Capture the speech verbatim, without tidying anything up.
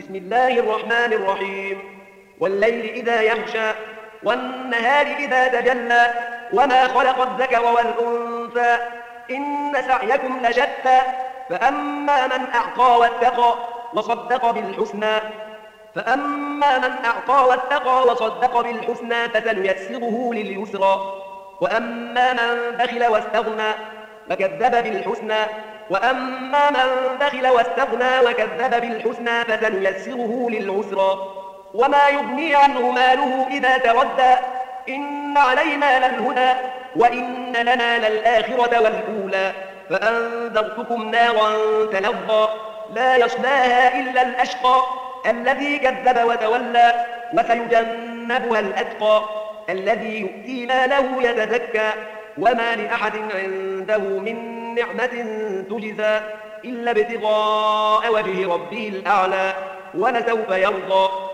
بسم الله الرحمن الرحيم والليل إذا يغشى والنهار إذا تجلى وما خلق الذكر والأنثى إن سعيكم لشتى فأما من أعطى واتقى وصدق بالحسنى فأما من أعطى واتقى وصدق بالحسنى فسنيسره لليسرى وأما من بخل واستغنى وكذب بالحسنى وأما من بخل واستغنى وكذب بالحسنى فسنيسره للعسرى وما يغني عنه ماله إذا تردى إن علينا للهدى وإن لنا للآخرة والأولى فأنذرتكم نارا تلظى لا يصلاها إلا الأشقى الذي كذب وتولى وسيجنبها الأتقى الذي يؤتي ماله يتزكى وما لأحد عنده من نعمة تجزى إلا ابتغاء وجه ربه الأعلى ولسوف يرضى